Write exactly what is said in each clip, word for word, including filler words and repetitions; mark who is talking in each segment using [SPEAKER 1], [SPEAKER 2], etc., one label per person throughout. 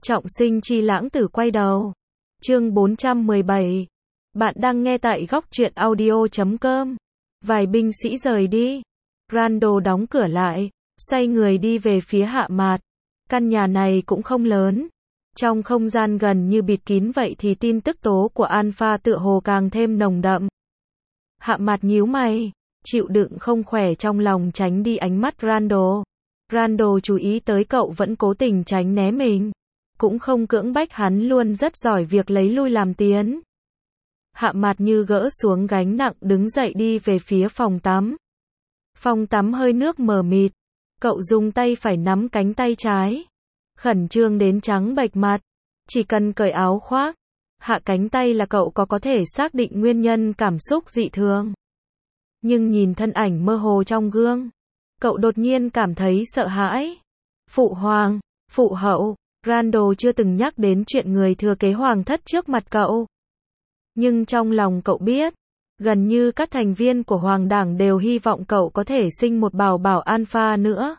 [SPEAKER 1] Trọng sinh chi lãng tử quay đầu. Chương bốn trăm mười bảy. Bạn đang nghe tại góc truyện audio chấm com. Vài binh sĩ rời đi. Randall đóng cửa lại, xoay người đi về phía Hạ Mạt. Căn nhà này cũng không lớn. Trong không gian gần như bịt kín vậy thì tin tức tố của Alpha tựa hồ càng thêm nồng đậm. Hạ Mạt nhíu mày, chịu đựng không khỏe trong lòng tránh đi ánh mắt Randall. Randall chú ý tới cậu vẫn cố tình tránh né mình. Cũng không cưỡng bách, hắn luôn rất giỏi việc lấy lui làm tiến. Hạ Mạt như gỡ xuống gánh nặng đứng dậy đi về phía phòng tắm. Phòng tắm hơi nước mờ mịt. Cậu dùng tay phải nắm cánh tay trái. Khẩn trương đến trắng bệch mặt. Chỉ cần cởi áo khoác, hạ cánh tay là cậu có có thể xác định nguyên nhân cảm xúc dị thường. Nhưng nhìn thân ảnh mơ hồ trong gương, cậu đột nhiên cảm thấy sợ hãi. Phụ hoàng, phụ hậu, Randall chưa từng nhắc đến chuyện người thừa kế hoàng thất trước mặt cậu. Nhưng trong lòng cậu biết, gần như các thành viên của hoàng đảng đều hy vọng cậu có thể sinh một bảo bảo Alpha nữa.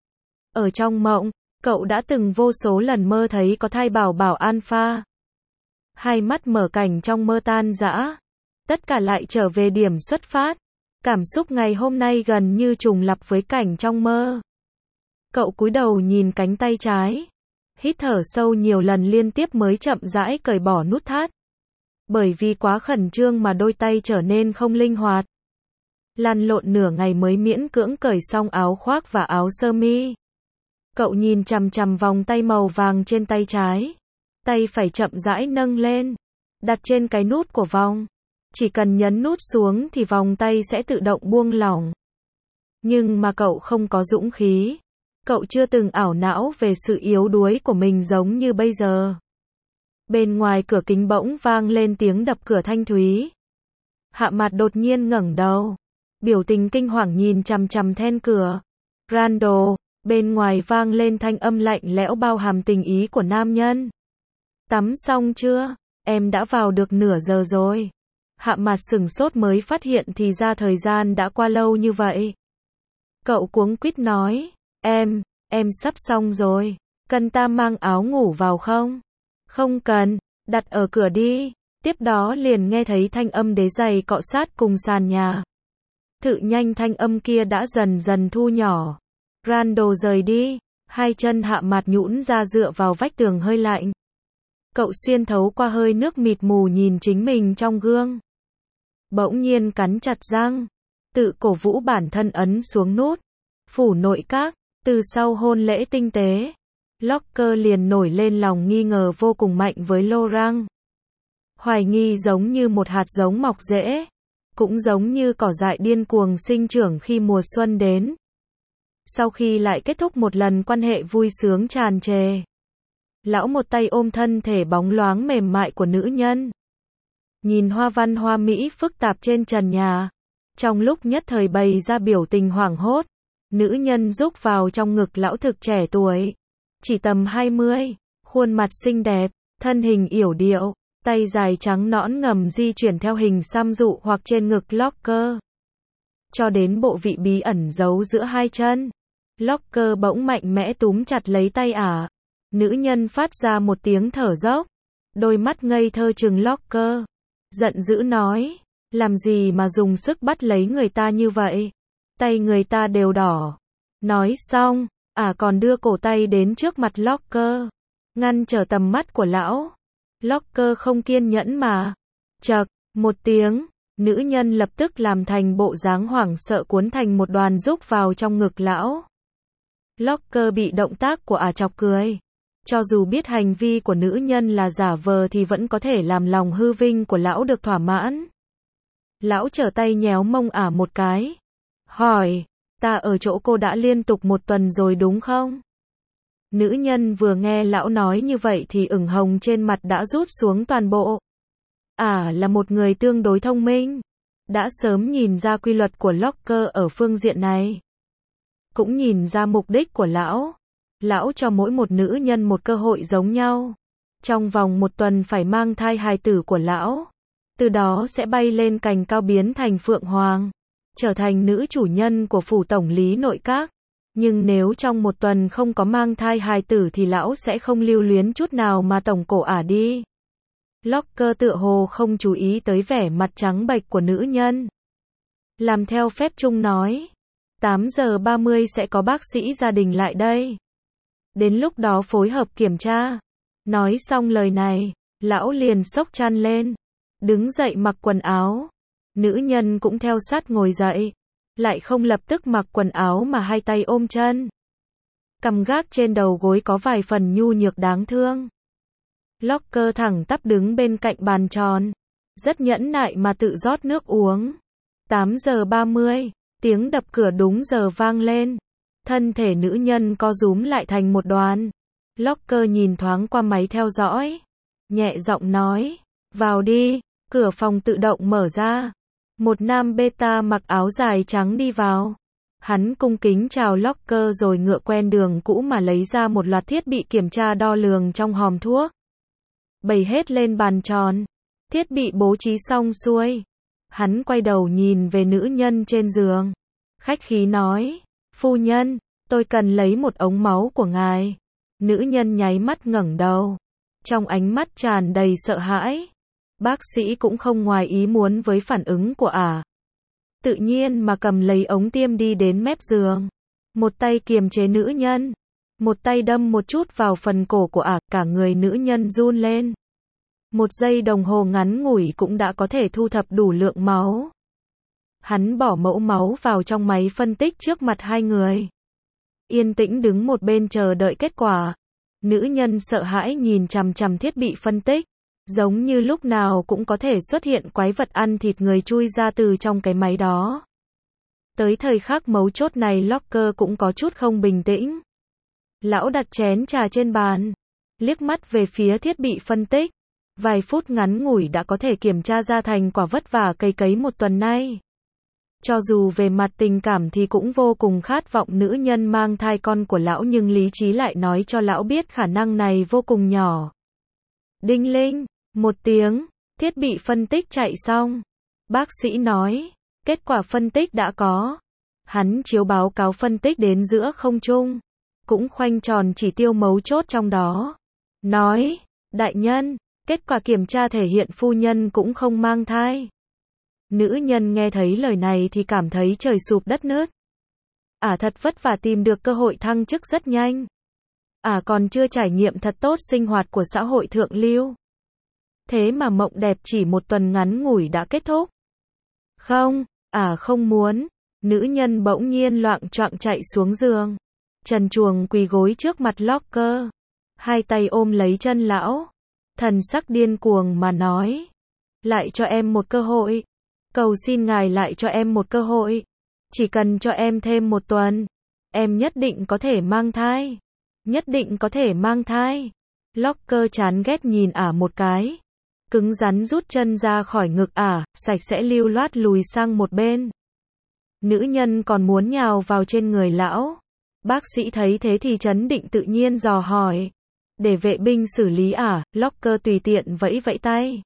[SPEAKER 1] Ở trong mộng, cậu đã từng vô số lần mơ thấy có thai bảo bảo Alpha. Hai mắt mở cảnh trong mơ tan rã. Tất cả lại trở về điểm xuất phát. Cảm xúc ngày hôm nay gần như trùng lặp với cảnh trong mơ. Cậu cúi đầu nhìn cánh tay trái. Hít thở sâu nhiều lần liên tiếp mới chậm rãi cởi bỏ nút thắt. Bởi vì quá khẩn trương mà đôi tay trở nên không linh hoạt. Lăn lộn nửa ngày mới miễn cưỡng cởi xong áo khoác và áo sơ mi. Cậu nhìn chằm chằm vòng tay màu vàng trên tay trái. Tay phải chậm rãi nâng lên. Đặt trên cái nút của vòng. Chỉ cần nhấn nút xuống thì vòng tay sẽ tự động buông lỏng. Nhưng mà cậu không có dũng khí. Cậu chưa từng ảo não về sự yếu đuối của mình giống như bây giờ. Bên ngoài cửa kính bỗng vang lên tiếng đập cửa thanh thúy. Hạ Mạt đột nhiên ngẩng đầu. Biểu tình kinh hoàng nhìn chằm chằm then cửa. Randall, bên ngoài vang lên thanh âm lạnh lẽo bao hàm tình ý của nam nhân. Tắm xong chưa? Em đã vào được nửa giờ rồi. Hạ Mạt sửng sốt mới phát hiện thì ra thời gian đã qua lâu như vậy. Cậu cuống quýt nói, em, em sắp xong rồi. Cần ta mang áo ngủ vào không? Không cần, đặt ở cửa đi. Tiếp đó liền nghe thấy thanh âm đế giày cọ sát cùng sàn nhà. Thự nhanh thanh âm kia đã dần dần thu nhỏ. Randall rời đi, hai chân Hạ Mạt nhũn ra dựa vào vách tường hơi lạnh. Cậu xuyên thấu qua hơi nước mịt mù nhìn chính mình trong gương. Bỗng nhiên cắn chặt răng, tự cổ vũ bản thân ấn xuống nút. Phủ nội các, từ sau hôn lễ tinh tế, Locker liền nổi lên lòng nghi ngờ vô cùng mạnh với Laurent. Hoài nghi giống như một hạt giống mọc rễ, cũng giống như cỏ dại điên cuồng sinh trưởng khi mùa xuân đến. Sau khi lại kết thúc một lần quan hệ vui sướng tràn trề, lão một tay ôm thân thể bóng loáng mềm mại của nữ nhân. Nhìn hoa văn hoa mỹ phức tạp trên trần nhà. Trong lúc nhất thời bày ra biểu tình hoảng hốt. Nữ nhân rúc vào trong ngực lão thực trẻ tuổi. Chỉ tầm hai mươi. Khuôn mặt xinh đẹp, thân hình yểu điệu. Tay dài trắng nõn ngầm di chuyển theo hình xăm dụ hoặc trên ngực Locker. Cho đến bộ vị bí ẩn giấu giữa hai chân. Locker bỗng mạnh mẽ túm chặt lấy tay ả. Nữ nhân phát ra một tiếng thở dốc. Đôi mắt ngây thơ trừng Locker. Giận dữ nói, làm gì mà dùng sức bắt lấy người ta như vậy? Tay người ta đều đỏ. Nói xong, ả à còn đưa cổ tay đến trước mặt Locker, ngăn trở tầm mắt của lão. Locker không kiên nhẫn mà. Chậc, một tiếng, nữ nhân lập tức làm thành bộ dáng hoảng sợ cuốn thành một đoàn rúc vào trong ngực lão. Locker bị động tác của ả à chọc cười. Cho dù biết hành vi của nữ nhân là giả vờ thì vẫn có thể làm lòng hư vinh của lão được thỏa mãn. Lão trở tay nhéo mông ả một cái. Hỏi, ta ở chỗ cô đã liên tục một tuần rồi đúng không? Nữ nhân vừa nghe lão nói như vậy thì ửng hồng trên mặt đã rút xuống toàn bộ. Ả là một người tương đối thông minh. Đã sớm nhìn ra quy luật của Locker ở phương diện này. Cũng nhìn ra mục đích của lão. Lão cho mỗi một nữ nhân một cơ hội giống nhau. Trong vòng một tuần phải mang thai hài tử của lão. Từ đó sẽ bay lên cành cao biến thành phượng hoàng. Trở thành nữ chủ nhân của phủ tổng lý nội các. Nhưng nếu trong một tuần không có mang thai hài tử thì lão sẽ không lưu luyến chút nào mà tổng cổ ả đi. Locker tựa hồ không chú ý tới vẻ mặt trắng bệch của nữ nhân. Làm theo phép chung nói. tám giờ ba mươi sẽ có bác sĩ gia đình lại đây. Đến lúc đó phối hợp kiểm tra. Nói xong lời này, lão liền xốc chăn lên. Đứng dậy mặc quần áo. Nữ nhân cũng theo sát ngồi dậy. Lại không lập tức mặc quần áo mà hai tay ôm chân. Cằm gác trên đầu gối có vài phần nhu nhược đáng thương. Locker thẳng tắp đứng bên cạnh bàn tròn. Rất nhẫn nại mà tự rót nước uống. tám giờ ba mươi, tiếng đập cửa đúng giờ vang lên. Thân thể nữ nhân co rúm lại thành một đoàn. Locker nhìn thoáng qua máy theo dõi. Nhẹ giọng nói, vào đi, cửa phòng tự động mở ra. Một nam beta mặc áo dài trắng đi vào. Hắn cung kính chào Locker rồi ngựa quen đường cũ mà lấy ra một loạt thiết bị kiểm tra đo lường trong hòm thuốc. Bày hết lên bàn tròn. Thiết bị bố trí xong xuôi. Hắn quay đầu nhìn về nữ nhân trên giường. Khách khí nói, phu nhân, tôi cần lấy một ống máu của ngài. Nữ nhân nháy mắt ngẩng đầu. Trong ánh mắt tràn đầy sợ hãi. Bác sĩ cũng không ngoài ý muốn với phản ứng của ả. Tự nhiên mà cầm lấy ống tiêm đi đến mép giường. Một tay kiềm chế nữ nhân. Một tay đâm một chút vào phần cổ của ả, cả người nữ nhân run lên. Một giây đồng hồ ngắn ngủi cũng đã có thể thu thập đủ lượng máu. Hắn bỏ mẫu máu vào trong máy phân tích trước mặt hai người. Yên tĩnh đứng một bên chờ đợi kết quả. Nữ nhân sợ hãi nhìn chằm chằm thiết bị phân tích. Giống như lúc nào cũng có thể xuất hiện quái vật ăn thịt người chui ra từ trong cái máy đó. Tới thời khắc mấu chốt này Locker cũng có chút không bình tĩnh. Lão đặt chén trà trên bàn. Liếc mắt về phía thiết bị phân tích. Vài phút ngắn ngủi đã có thể kiểm tra ra thành quả vất vả cày cấy một tuần nay. Cho dù về mặt tình cảm thì cũng vô cùng khát vọng nữ nhân mang thai con của lão nhưng lý trí lại nói cho lão biết khả năng này vô cùng nhỏ. Đinh linh, một tiếng, thiết bị phân tích chạy xong. Bác sĩ nói, kết quả phân tích đã có. Hắn chiếu báo cáo phân tích đến giữa không trung. Cũng khoanh tròn chỉ tiêu mấu chốt trong đó. Nói, đại nhân, kết quả kiểm tra thể hiện phu nhân cũng không mang thai. Nữ nhân nghe thấy lời này thì cảm thấy trời sụp đất nứt. Ả à, thật vất vả tìm được cơ hội thăng chức rất nhanh. Ả à, còn chưa trải nghiệm thật tốt sinh hoạt của xã hội thượng lưu. Thế mà mộng đẹp chỉ một tuần ngắn ngủi đã kết thúc. Không, Ả à, không muốn. Nữ nhân bỗng nhiên loạng choạng chạy xuống giường. Trần truồng quỳ gối trước mặt Locker. Hai tay ôm lấy chân lão. Thần sắc điên cuồng mà nói. Lại cho em một cơ hội. Cầu xin ngài lại cho em một cơ hội. Chỉ cần cho em thêm một tuần. Em nhất định có thể mang thai. Nhất định có thể mang thai. Locker chán ghét nhìn ả một cái. Cứng rắn rút chân ra khỏi ngực ả, sạch sẽ lưu loát lùi sang một bên. Nữ nhân còn muốn nhào vào trên người lão. Bác sĩ thấy thế thì trấn định tự nhiên dò hỏi. Để vệ binh xử lý ả, Locker tùy tiện vẫy vẫy tay.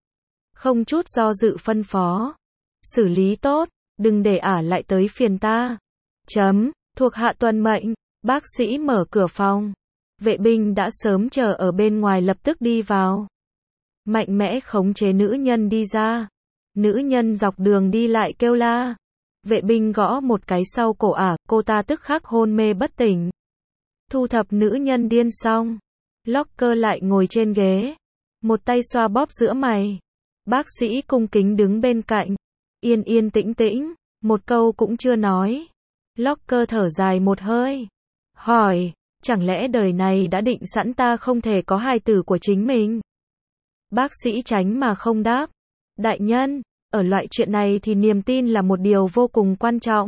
[SPEAKER 1] Không chút do dự phân phó. Xử lý tốt, đừng để ả lại tới phiền ta. Chấm, thuộc hạ tuân mệnh. Bác sĩ mở cửa phòng. Vệ binh đã sớm chờ ở bên ngoài lập tức đi vào. Mạnh mẽ khống chế nữ nhân đi ra. Nữ nhân dọc đường đi lại kêu la. Vệ binh gõ một cái sau cổ ả, cô ta tức khắc hôn mê bất tỉnh. Thu thập nữ nhân điên xong. Locker lại ngồi trên ghế. Một tay xoa bóp giữa mày. Bác sĩ cung kính đứng bên cạnh. Yên yên tĩnh tĩnh, một câu cũng chưa nói. Locker thở dài một hơi. Hỏi, chẳng lẽ đời này đã định sẵn ta không thể có hài tử của chính mình? Bác sĩ tránh mà không đáp. Đại nhân, ở loại chuyện này thì niềm tin là một điều vô cùng quan trọng.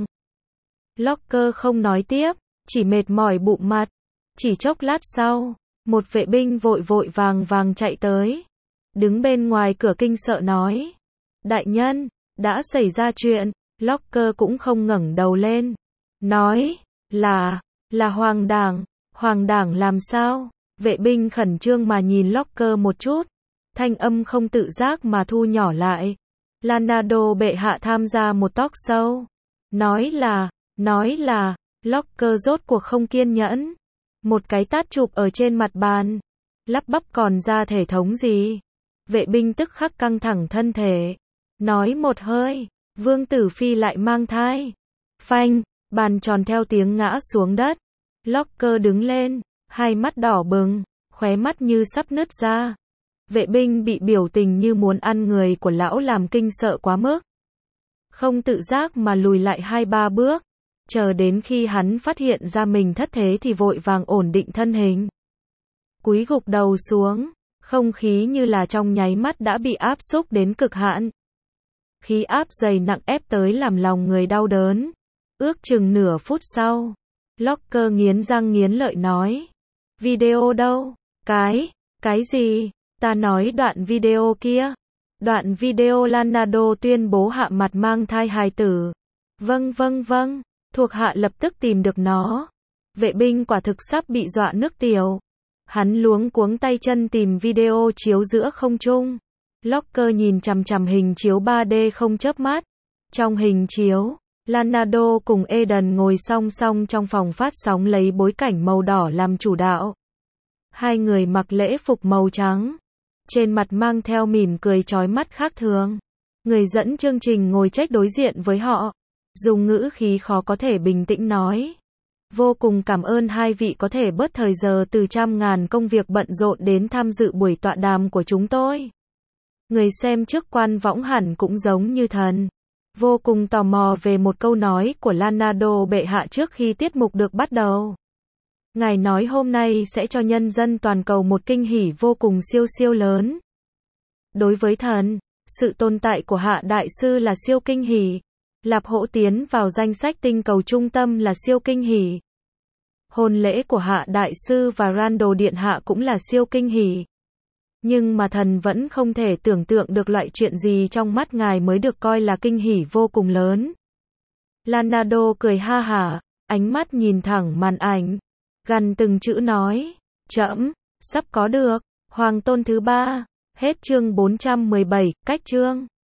[SPEAKER 1] Locker không nói tiếp, chỉ mệt mỏi bụng mặt. Chỉ chốc lát sau, một vệ binh vội vội vàng vàng chạy tới. Đứng bên ngoài cửa kinh sợ nói. Đại nhân, đã xảy ra chuyện. Locker cũng không ngẩng đầu lên. Nói, là, là hoàng đảng. Hoàng đảng làm sao? Vệ binh khẩn trương mà nhìn Locker một chút. Thanh âm không tự giác mà thu nhỏ lại. Leonardo bệ hạ tham gia một talk show. Nói là, nói là, Locker rốt cuộc không kiên nhẫn. Một cái tát chụp ở trên mặt bàn. Lắp bắp còn ra thể thống gì? Vệ binh tức khắc căng thẳng thân thể. Nói một hơi, Vương Tử Phi lại mang thai. Phanh, bàn tròn theo tiếng ngã xuống đất. Locker đứng lên, hai mắt đỏ bừng, khóe mắt như sắp nứt ra. Vệ binh bị biểu tình như muốn ăn người của lão làm kinh sợ quá mức. Không tự giác mà lùi lại hai ba bước. Chờ đến khi hắn phát hiện ra mình thất thế thì vội vàng ổn định thân hình. Cúi gục đầu xuống, không khí như là trong nháy mắt đã bị áp xúc đến cực hạn. Khí áp dày nặng ép tới làm lòng người đau đớn. Ước chừng nửa phút sau, Locker nghiến răng nghiến lợi nói. Video đâu? Cái, cái gì? Ta nói đoạn video kia. Đoạn video Leonardo tuyên bố hạ mặt mang thai hài tử. Vâng vâng vâng, thuộc hạ lập tức tìm được nó. Vệ binh quả thực sắp bị dọa nước tiểu. Hắn luống cuống tay chân tìm video chiếu giữa không trung. Locker nhìn chằm chằm hình chiếu ba D không chớp mắt. Trong hình chiếu, Leonardo cùng Eden ngồi song song trong phòng phát sóng lấy bối cảnh màu đỏ làm chủ đạo. Hai người mặc lễ phục màu trắng. Trên mặt mang theo mỉm cười chói mắt khác thường. Người dẫn chương trình ngồi trách đối diện với họ. Dùng ngữ khí khó có thể bình tĩnh nói. Vô cùng cảm ơn hai vị có thể bớt thời giờ từ trăm ngàn công việc bận rộn đến tham dự buổi tọa đàm của chúng tôi. Người xem trước quan võng hẳn cũng giống như thần. Vô cùng tò mò về một câu nói của Leonardo bệ hạ trước khi tiết mục được bắt đầu. Ngài nói hôm nay sẽ cho nhân dân toàn cầu một kinh hỉ vô cùng siêu siêu lớn. Đối với thần, sự tồn tại của Hạ Đại Sư là siêu kinh hỉ. Lạp Hỗ tiến vào danh sách tinh cầu trung tâm là siêu kinh hỉ. Hôn lễ của Hạ Đại Sư và Randall Điện Hạ cũng là siêu kinh hỉ. Nhưng mà thần vẫn không thể tưởng tượng được loại chuyện gì trong mắt ngài mới được coi là kinh hỉ vô cùng lớn. Leonardo cười ha hả, ánh mắt nhìn thẳng màn ảnh. Gần từng chữ nói, trẫm sắp có được, hoàng tôn thứ ba. Hết chương bốn trăm mười bảy, cách chương.